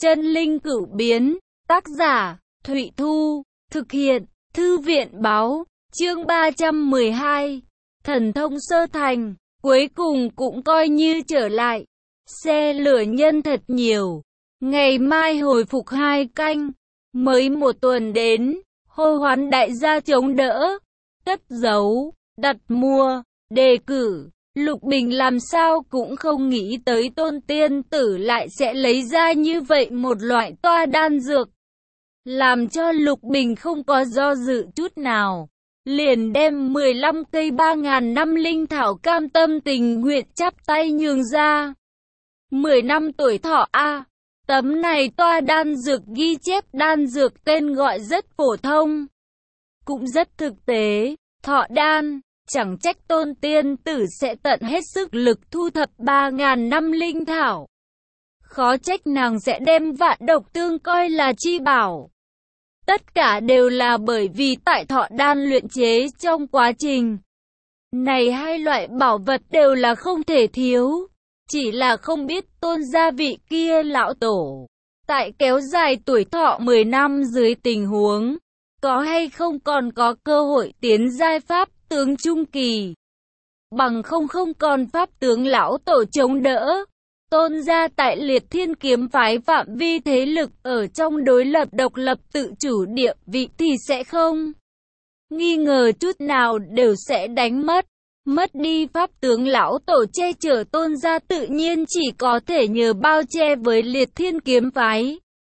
Chân linh cửu biến, tác giả, Thụy Thu, thực hiện, Thư viện báo, chương 312, thần thông sơ thành, cuối cùng cũng coi như trở lại. Xe lửa nhân thật nhiều, ngày mai hồi phục 2 canh, mới 1 tuần đến, hô hoán đại gia chống đỡ, cất giấu, đặt mua, đề cử. Lục Bình làm sao cũng không nghĩ tới Tôn Tiên Tử lại sẽ lấy ra như vậy một loại toa đan dược, làm cho Lục Bình không có do dự chút nào, liền đem 15 cây 3.000 năm linh thảo cam tâm tình nguyện chắp tay nhường ra. 10 năm tuổi thọ a. Tấm này toa đan dược ghi chép đan dược tên gọi rất phổ thông, cũng rất thực tế, thọ đan. Chẳng trách Tôn Tiên Tử sẽ tận hết sức lực thu thập 3.000 năm linh thảo. Khó trách nàng sẽ đem vạn độc tương coi là chi bảo. Tất cả đều là bởi vì tại thọ đan luyện chế trong quá trình này, hai loại bảo vật đều là không thể thiếu. Chỉ là không biết Tôn gia vị kia lão tổ, tại kéo dài tuổi thọ 10 năm dưới tình huống, có hay không còn có cơ hội tiến giai pháp tướng trung kỳ. Bằng không còn pháp tướng lão tổ chống đỡ, Tôn gia tại Liệt Thiên kiếm phái phạm vi thế lực ở trong đối lập độc lập tự chủ địa vị thì sẽ không nghi ngờ chút nào đều sẽ đánh mất. Mất đi pháp tướng lão tổ che chở Tôn gia, tự nhiên chỉ có thể nhờ bao che với Liệt Thiên kiếm phái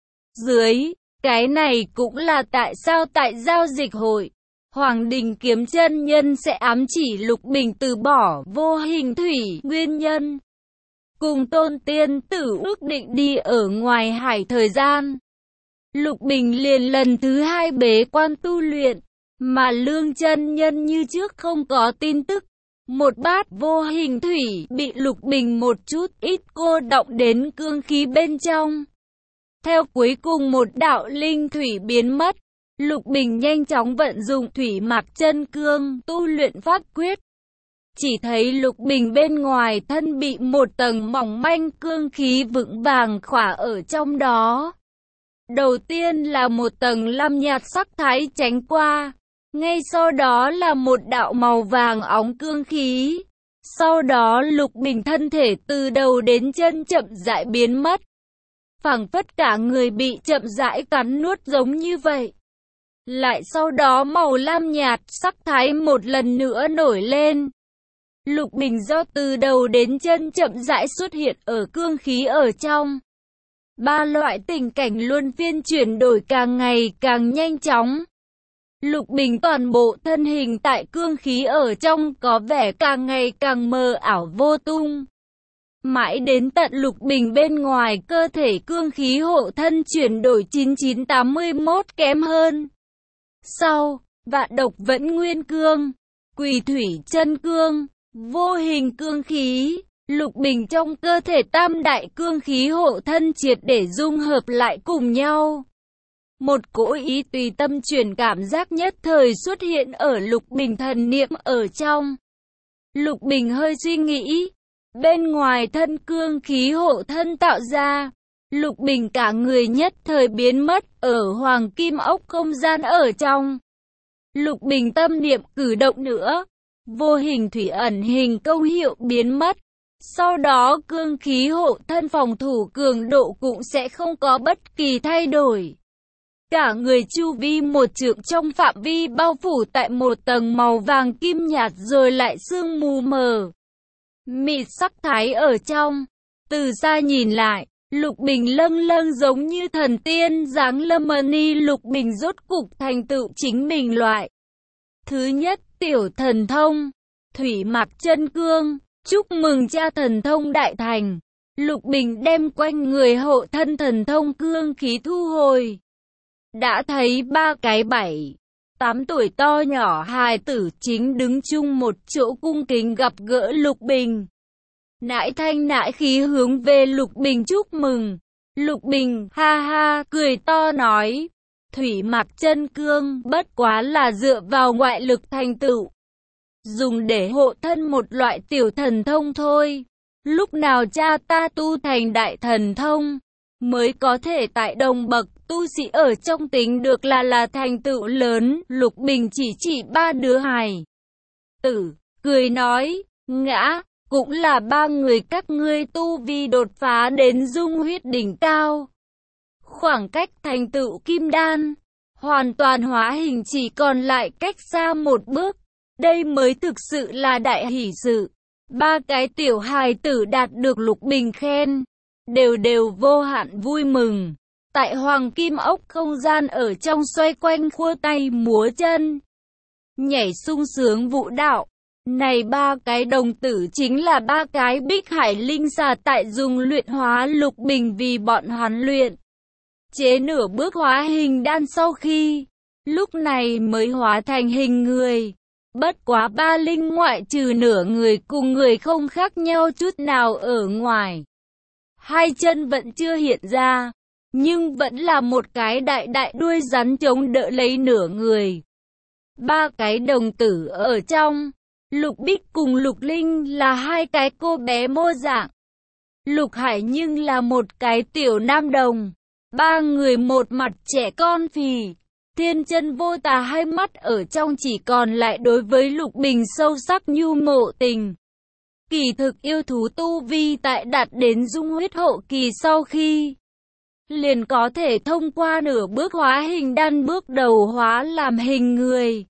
dưới. Cái này cũng là tại sao tại giao dịch hội, Hoàng Đình Kiếm chân nhân sẽ ám chỉ Lục Bình từ bỏ Vô Hình Thủy nguyên nhân. Cùng Tôn Tiên Tử ước định đi ở ngoài hải thời gian, Lục Bình liền lần thứ 2 bế quan tu luyện, mà Lương chân nhân như trước không có tin tức. Một bát Vô Hình Thủy bị Lục Bình một chút ít cô động đến cương khí bên trong. Theo cuối cùng một đạo linh thủy biến mất, Lục Bình nhanh chóng vận dụng Thủy Mạc Chân Cương tu luyện pháp quyết. Chỉ thấy Lục Bình bên ngoài thân bị một tầng mỏng manh cương khí vững vàng khỏa ở trong đó. Đầu tiên là một tầng lam nhạt sắc thái tránh qua, ngay sau đó là một đạo màu vàng óng cương khí. Sau đó Lục Bình thân thể từ đầu đến chân chậm rãi biến mất, phảng phất cả người bị chậm rãi cắn nuốt giống như vậy. Lại sau đó màu lam nhạt sắc thái một lần nữa nổi lên. Lục Bình do từ đầu đến chân chậm rãi xuất hiện ở cương khí ở trong. 3 loại tình cảnh luân phiên chuyển đổi càng ngày càng nhanh chóng. Lục Bình toàn bộ thân hình tại cương khí ở trong có vẻ càng ngày càng mờ ảo vô tung. Mãi đến tận Lục Bình bên ngoài cơ thể cương khí hộ thân chuyển đổi 9981 kém hơn. Sau, Vạn Độc Vẫn Nguyên Cương, Quỷ Thủy Chân Cương, Vô Hình cương khí, Lục Bình trong cơ thể tam đại cương khí hộ thân triệt để dung hợp lại cùng nhau. Một cỗ ý tùy tâm chuyển cảm giác nhất thời xuất hiện ở Lục Bình thần niệm ở trong. Lục Bình hơi suy nghĩ, bên ngoài thân cương khí hộ thân tạo ra, Lục Bình cả người nhất thời biến mất ở Hoàng Kim Ốc không gian ở trong. Lục Bình tâm niệm cử động nữa, Vô Hình Thủy ẩn hình công hiệu biến mất. Sau đó cương khí hộ thân phòng thủ cường độ cũng sẽ không có bất kỳ thay đổi. Cả người chu vi một trượng trong phạm vi bao phủ tại một tầng màu vàng kim nhạt rồi lại sương mù mờ mịt sắc thái ở trong. Từ xa nhìn lại, Lục Bình lâng lâng giống như thần tiên giáng lâm ni. Lục Bình rốt cục thành tựu chính mình loại thứ nhất tiểu thần thông, Thủy Mạc Chân Cương. Chúc mừng cha thần thông đại thành. Lục Bình đem quanh người hộ thân thần thông cương khí thu hồi. Đã thấy 3 cái 7, 8 tuổi to nhỏ hài tử chính đứng chung một chỗ cung kính gặp gỡ Lục Bình. Nãi thanh nãi khí hướng về Lục Bình chúc mừng. Lục Bình ha ha cười to nói, Thủy Mạc Chân Cương bất quá là dựa vào ngoại lực thành tựu, dùng để hộ thân một loại tiểu thần thông thôi. Lúc nào cha ta tu thành đại thần thông, mới có thể tại đồng bậc tu sĩ ở trong tính được là thành tựu lớn. Lục Bình chỉ 3 đứa hài tử, cười nói, ngã, cũng là 3 người các ngươi tu vi đột phá đến dung huyết đỉnh cao. Khoảng cách thành tựu kim đan, hoàn toàn hóa hình chỉ còn lại cách xa một bước. Đây mới thực sự là đại hỷ sự. 3 cái tiểu hài tử đạt được Lục Bình khen, đều vô hạn vui mừng. Tại Hoàng Kim Ốc không gian ở trong xoay quanh khua tay múa chân, nhảy sung sướng vũ đạo. Này 3 cái đồng tử chính là 3 cái bích hải linh xà tại dùng luyện hóa Lục Bình vì bọn hắn luyện chế nửa bước hóa hình đan sau khi, lúc này mới hóa thành hình người. Bất quá 3 linh ngoại trừ nửa người cùng người không khác nhau chút nào ở ngoài. 2 chân vẫn chưa hiện ra, nhưng vẫn là một cái đại đuôi rắn chống đỡ lấy nửa người. 3 cái đồng tử ở trong, Lục Bích cùng Lục Linh là 2 cái cô bé mô dạng. Lục Hải nhưng là một cái tiểu nam đồng. 3 người một mặt trẻ con phì, thiên chân vô tà, hai mắt ở trong chỉ còn lại đối với Lục Bình sâu sắc nhu mộ tình. Kỳ thực yêu thú tu vi tại đạt đến dung huyết hậu kỳ sau khi, liền có thể thông qua nửa bước hóa hình đan bước đầu hóa làm hình người.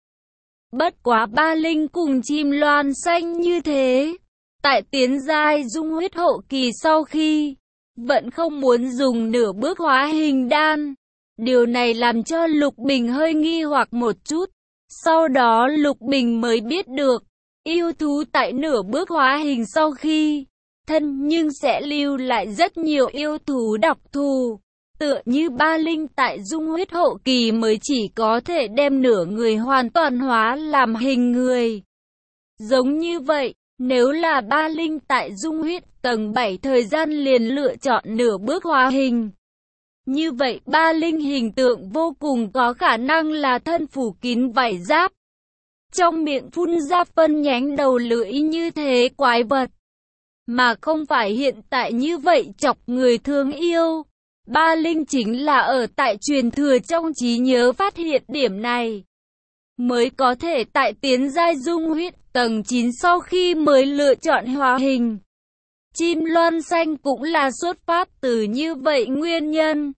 Bất quá 3 linh cùng chim loan xanh như thế, tại tiến giai dung huyết hậu kỳ sau khi, vẫn không muốn dùng nửa bước hóa hình đan. Điều này làm cho Lục Bình hơi nghi hoặc một chút. Sau đó Lục Bình mới biết được, yêu thú tại nửa bước hóa hình sau khi thân nhưng sẽ lưu lại rất nhiều yêu thú đặc thù. Tựa như 3 linh tại dung huyết hậu kỳ mới chỉ có thể đem nửa người hoàn toàn hóa làm hình người. Giống như vậy, nếu là 3 linh tại dung huyết tầng 7 thời gian liền lựa chọn nửa bước hóa hình, như vậy 3 linh hình tượng vô cùng có khả năng là thân phủ kín vảy giáp, trong miệng phun ra phân nhánh đầu lưỡi như thế quái vật, mà không phải hiện tại như vậy chọc người thương yêu. 3 linh chính là ở tại truyền thừa trong trí nhớ phát hiện điểm này, mới có thể tại tiến giai dung huyết tầng 9 sau khi mới lựa chọn hóa hình. Chim loan xanh cũng là xuất phát từ như vậy nguyên nhân,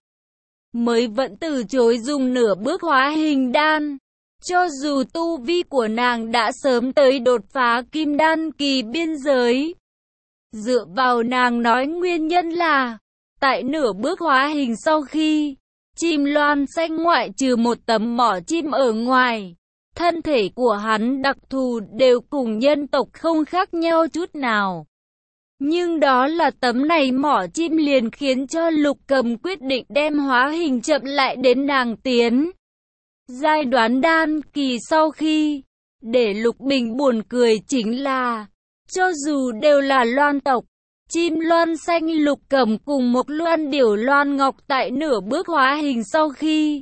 mới vẫn từ chối dùng nửa bước hóa hình đan. Cho dù tu vi của nàng đã sớm tới đột phá kim đan kỳ biên giới. Dựa vào nàng nói nguyên nhân là, tại nửa bước hóa hình sau khi, chim loan xanh ngoại trừ một tấm mỏ chim ở ngoài, thân thể của hắn đặc thù đều cùng nhân tộc không khác nhau chút nào. Nhưng đó là tấm này mỏ chim liền khiến cho Lục Cầm quyết định đem hóa hình chậm lại đến nàng tiến giai đoán đan kỳ sau khi. Để Lục Bình buồn cười chính là, cho dù đều là loan tộc, chim loan xanh Lục Cầm cùng một loan điểu loan ngọc tại nửa bước hóa hình sau khi,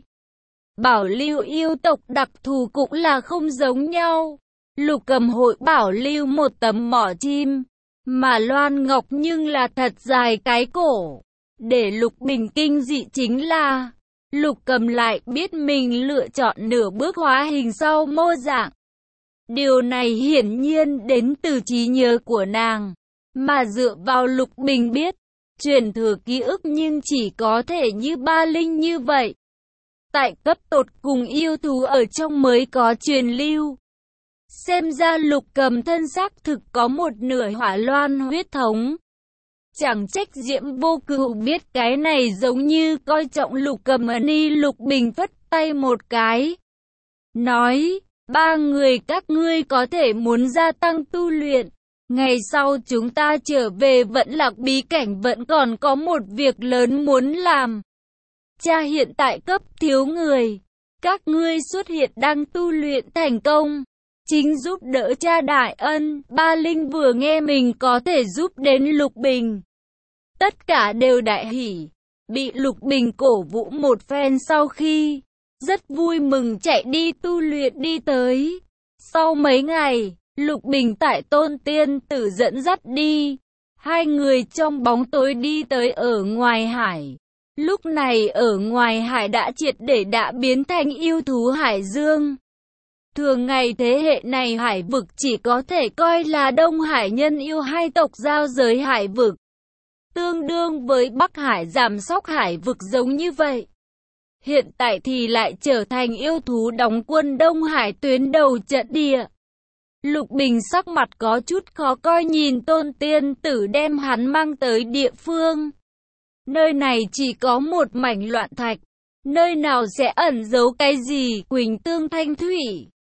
bảo lưu yêu tộc đặc thù cũng là không giống nhau. Lục Cầm hội bảo lưu một tấm mỏ chim, mà loan ngọc nhưng là thật dài cái cổ. Để Lục Bình kinh dị chính là, Lục Cầm lại biết mình lựa chọn nửa bước hóa hình sau mô dạng. Điều này hiển nhiên đến từ trí nhớ của nàng, mà dựa vào Lục Bình biết, truyền thừa ký ức nhưng chỉ có thể như 3 linh như vậy. Tại cấp tột cùng yêu thú ở trong mới có truyền lưu. Xem ra Lục Cầm thân xác thực có một nửa hỏa loan huyết thống. Chẳng trách Diễm Vô Cựu biết cái này giống như coi trọng Lục Cầm ni. Lục Bình phất tay một cái, nói, 3 người các ngươi có thể muốn gia tăng tu luyện. Ngày sau chúng ta trở về Vẫn Lạc bí cảnh vẫn còn có một việc lớn muốn làm. Cha hiện tại cấp thiếu người, các ngươi xuất hiện đang tu luyện thành công, chính giúp đỡ cha đại ân. 3 linh vừa nghe mình có thể giúp đến Lục Bình, tất cả đều đại hỉ, bị Lục Bình cổ vũ một phen sau khi, rất vui mừng chạy đi tu luyện đi tới. Sau mấy ngày, Lục Bình tại Tôn Tiên Tử dẫn dắt đi, 2 người trong bóng tối đi tới ở ngoài hải. Lúc này ở ngoài hải đã triệt để đã biến thành yêu thú hải dương. Thường ngày thế hệ này hải vực chỉ có thể coi là Đông Hải nhân yêu hai tộc giao giới hải vực. Tương đương với Bắc Hải giảm sóc hải vực giống như vậy. Hiện tại thì lại trở thành yêu thú đóng quân Đông Hải tuyến đầu trận địa. Lục Bình sắc mặt có chút khó coi nhìn Tôn Tiên Tử đem hắn mang tới địa phương. Nơi này chỉ có một mảnh loạn thạch. Nơi nào sẽ ẩn giấu cái gì? Quỳnh Tương Thanh Thủy.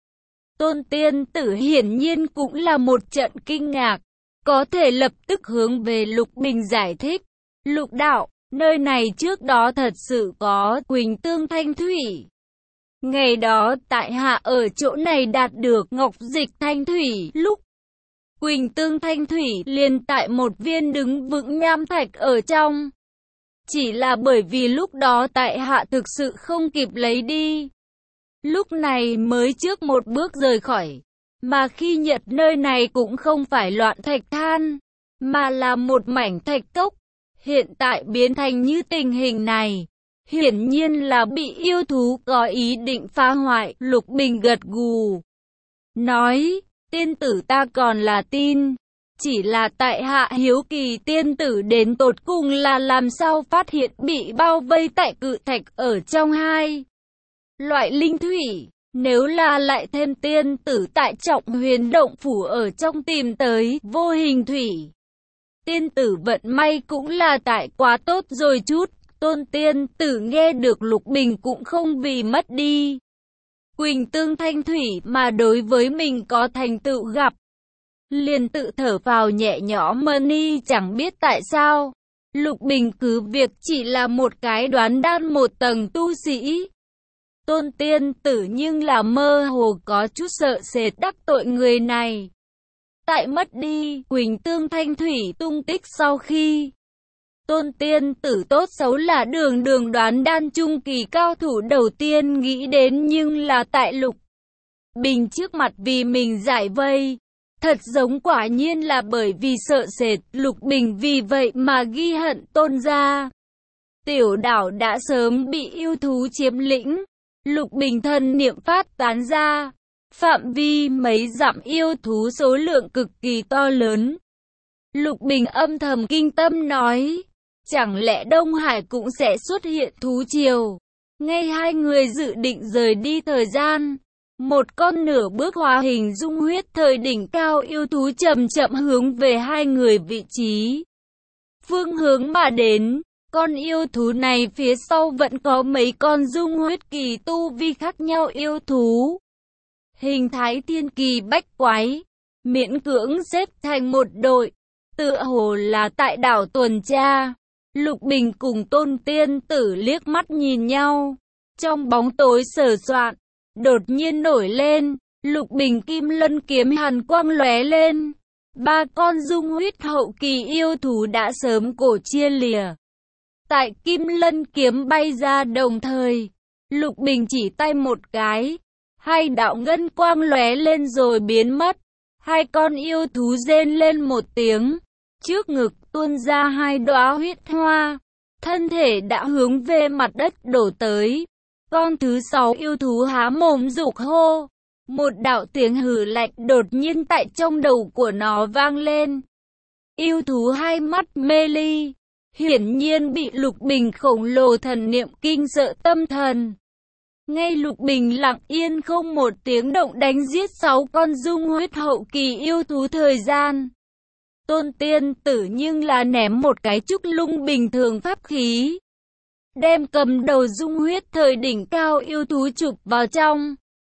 Tôn Tiên Tử hiển nhiên cũng là một trận kinh ngạc. Có thể lập tức hướng về Lục Bình giải thích. Lục đạo, nơi này trước đó thật sự có Quỳnh Tương Thanh Thủy. Ngày đó tại hạ ở chỗ này đạt được ngọc dịch thanh thủy lúc. Quỳnh Tương Thanh Thủy liền tại một viên đứng vững nham thạch ở trong. Chỉ là bởi vì lúc đó tại hạ thực sự không kịp lấy đi. Lúc này mới trước một bước rời khỏi. Mà khi nhận nơi này cũng không phải loạn thạch than, mà là một mảnh thạch cốc. Hiện tại biến thành như tình hình này. Hiển nhiên là bị yêu thú có ý định phá hoại. Lục Bình gật gù. Nói, tiên tử ta còn là tin. Chỉ là tại hạ hiếu kỳ tiên tử đến tột cùng là làm sao phát hiện bị bao vây tại cự thạch ở trong hai loại linh thủy. Nếu là lại thêm tiên tử tại Trọng Huyền động phủ ở trong tìm tới vô hình thủy. Tiên tử vận may cũng là tại quá tốt rồi chút. Tôn Tiên Tử nghe được Lục Bình cũng không vì mất đi Quỳnh Tương Thanh Thủy mà đối với mình có thành tựu gặp. Liền tự thở vào nhẹ nhõm ni chẳng biết tại sao. Lục Bình cứ việc chỉ là một cái đoán đan một tầng tu sĩ. Tôn Tiên Tử nhưng là mơ hồ có chút sợ sệt đắc tội người này. Tại mất đi Quỳnh Tương Thanh Thủy tung tích sau khi Tôn Tiên Tử tốt xấu là đường đoán đan trung kỳ cao thủ đầu tiên nghĩ đến, nhưng là tại Lục Bình trước mặt vì mình giải vây. Thật giống quả nhiên là bởi vì sợ sệt, Lục Bình vì vậy mà ghi hận Tôn gia. Tiểu đảo đã sớm bị yêu thú chiếm lĩnh. Lục Bình thần niệm phát tán ra. Phạm vi mấy dặm yêu thú số lượng cực kỳ to lớn. Lục Bình âm thầm kinh tâm nói. Chẳng lẽ Đông Hải cũng sẽ xuất hiện thú triều? Ngay hai người dự định rời đi thời gian. Một con nửa bước hóa hình dung huyết thời đỉnh cao yêu thú chậm chậm hướng về hai người vị trí. Phương hướng mà đến. Con yêu thú này phía sau vẫn có mấy con dung huyết kỳ tu vi khác nhau yêu thú. Hình thái thiên kỳ bách quái. Miễn cưỡng xếp thành một đội. Tựa hồ là tại đảo tuần tra. Lục Bình cùng Tôn Tiên Tử liếc mắt nhìn nhau. Trong bóng tối sờ soạn, đột nhiên nổi lên. Lục Bình kim lân kiếm hàn quang lóe lên. Ba con dung huyết hậu kỳ yêu thú đã sớm cổ chia lìa. Tại kim lân kiếm bay ra đồng thời, Lục Bình chỉ tay một cái. Hai đạo ngân quang lóe lên rồi biến mất. Hai con yêu thú rên lên một tiếng. Trước ngực tuôn ra hai đóa huyết hoa. Thân thể đã hướng về mặt đất đổ tới. Con thứ sáu yêu thú há mồm rục hô. Một đạo tiếng hừ lạnh đột nhiên tại trong đầu của nó vang lên. Yêu thú hai mắt mê ly. Hiển nhiên bị Lục Bình khổng lồ thần niệm kinh sợ tâm thần. Ngay Lục Bình lặng yên không một tiếng động đánh giết 6 con dung huyết hậu kỳ yêu thú thời gian. Tôn Tiên Tử nhưng là ném một cái trúc lung bình thường pháp khí. Đem cầm đầu dung huyết thời đỉnh cao yêu thú chụp vào trong.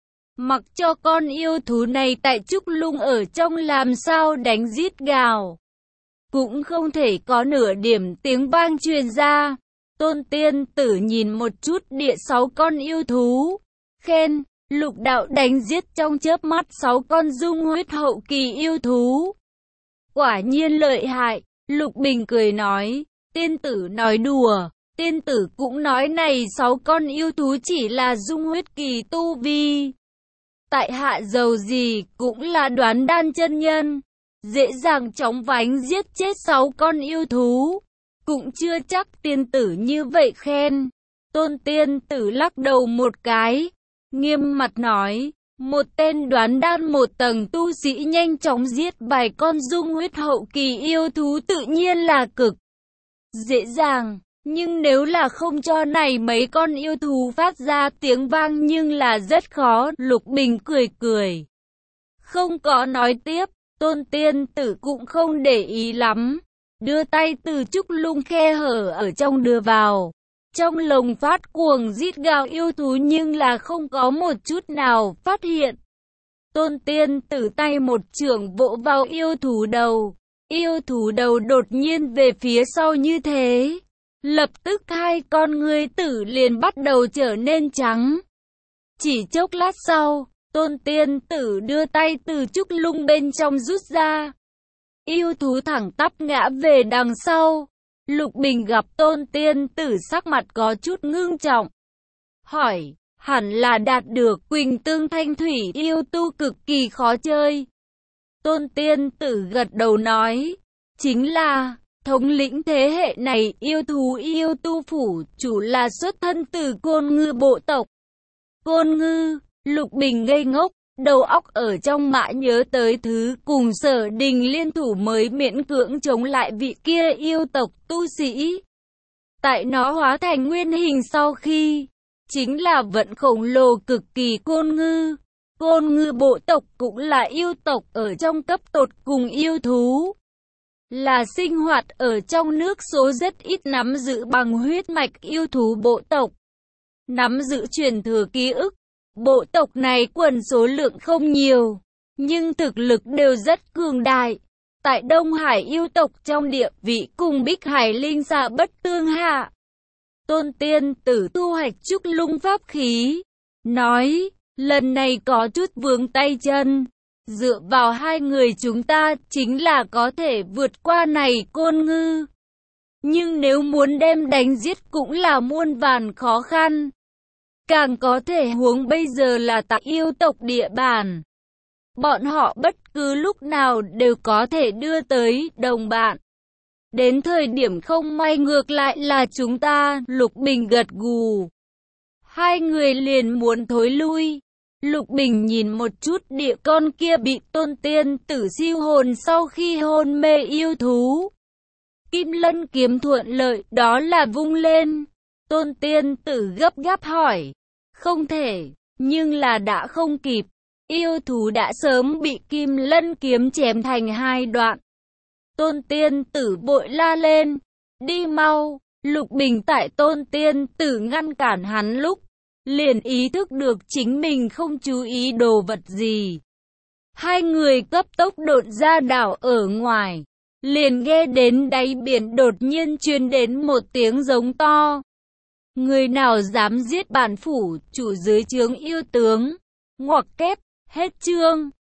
Mặc cho con yêu thú này tại trúc lung ở trong làm sao đánh giết gào. Cũng không thể có nửa điểm tiếng vang truyền ra. Tôn Tiên Tử nhìn một chút địa 6 con yêu thú. Khen, Lục đạo đánh giết trong chớp mắt 6 con dung huyết hậu kỳ yêu thú. Quả nhiên lợi hại. Lục Bình cười nói. Tiên tử nói đùa. Tiên tử cũng nói này 6 con yêu thú chỉ là dung huyết kỳ tu vi. Tại hạ dầu gì cũng là đoán đan chân nhân. Dễ dàng chóng vánh giết chết 6 con yêu thú. cũng chưa chắc tiên tử như vậy khen. Tôn tiên tử lắc đầu một cái, nghiêm mặt nói, một tên đoán đan một tầng tu sĩ nhanh chóng giết vài con dung huyết hậu kỳ yêu thú tự nhiên là cực dễ dàng, nhưng nếu là không cho này mấy con yêu thú phát ra tiếng vang nhưng là rất khó. Lục Bình cười cười, không có nói tiếp. Tôn tiên tử cũng không để ý lắm, đưa tay từ trúc lung khe hở ở trong đưa vào. Trong lồng phát cuồng rít gào yêu thú nhưng là không có một chút nào phát hiện. Tôn tiên tử tay một chưởng vỗ vào yêu thú đầu. Yêu thú đầu đột nhiên về phía sau như thế. Lập tức hai con ngươi tử liền bắt đầu trở nên trắng. Chỉ chốc lát sau, tôn tiên tử đưa tay từ trúc lung bên trong rút ra. Yêu thú thẳng tắp ngã về đằng sau. Lục Bình gặp tôn tiên tử sắc mặt có chút ngưng trọng. Hỏi, hẳn là đạt được Quỳnh Tương Thanh Thủy yêu tu cực kỳ khó chơi. Tôn tiên tử gật đầu nói, chính là thống lĩnh thế hệ này yêu thú yêu tu phủ chủ là xuất thân từ Côn Ngư bộ tộc. Côn Ngư, Lục Bình ngây ngốc, đầu óc ở trong mã nhớ tới thứ cùng Sở Đình liên thủ mới miễn cưỡng chống lại vị kia yêu tộc tu sĩ. Tại nó hóa thành nguyên hình sau khi, chính là vận khổng lồ cực kỳ Côn Ngư. Côn Ngư bộ tộc cũng là yêu tộc ở trong cấp tột cùng yêu thú. Là sinh hoạt ở trong nước số rất ít nắm giữ bằng huyết mạch yêu thú bộ tộc. Nắm giữ truyền thừa ký ức. Bộ tộc này quần số lượng không nhiều, nhưng thực lực đều rất cường đại. Tại Đông Hải yêu tộc trong địa vị cùng Bích Hải linh xà bất tương hạ. Tôn tiên tử thu hoạch trúc lung pháp khí, nói, lần này có chút vướng tay chân. Dựa vào hai người chúng ta chính là có thể vượt qua này Côn Ngư. Nhưng nếu muốn đem đánh giết cũng là muôn vàn khó khăn. Càng có thể huống bây giờ là tại yêu tộc địa bàn. Bọn họ bất cứ lúc nào đều có thể đưa tới đồng bạn. Đến thời điểm không may ngược lại là chúng ta. Lục Bình gật gù. Hai người liền muốn thối lui. Lục Bình nhìn một chút địa con kia bị tôn tiên tử siêu hồn sau khi hôn mê yêu thú. Kim Lân kiếm thuận lợi, đó là vung lên. Tôn tiên tử gấp gáp hỏi. Không thể, nhưng là đã không kịp. Yêu thú đã sớm bị Kim Lân kiếm chém thành hai đoạn. Tôn tiên tử vội la lên. Đi mau. Lục Bình tại tôn tiên tử ngăn cản hắn lúc liền ý thức được chính mình không chú ý đồ vật gì. Hai người cấp tốc độn ra đảo ở ngoài. Liền nghe đến đáy biển đột nhiên truyền đến một tiếng giống to. Người nào dám giết bản phủ chủ dưới trướng yêu tướng? Ngoặc kép, hết chương.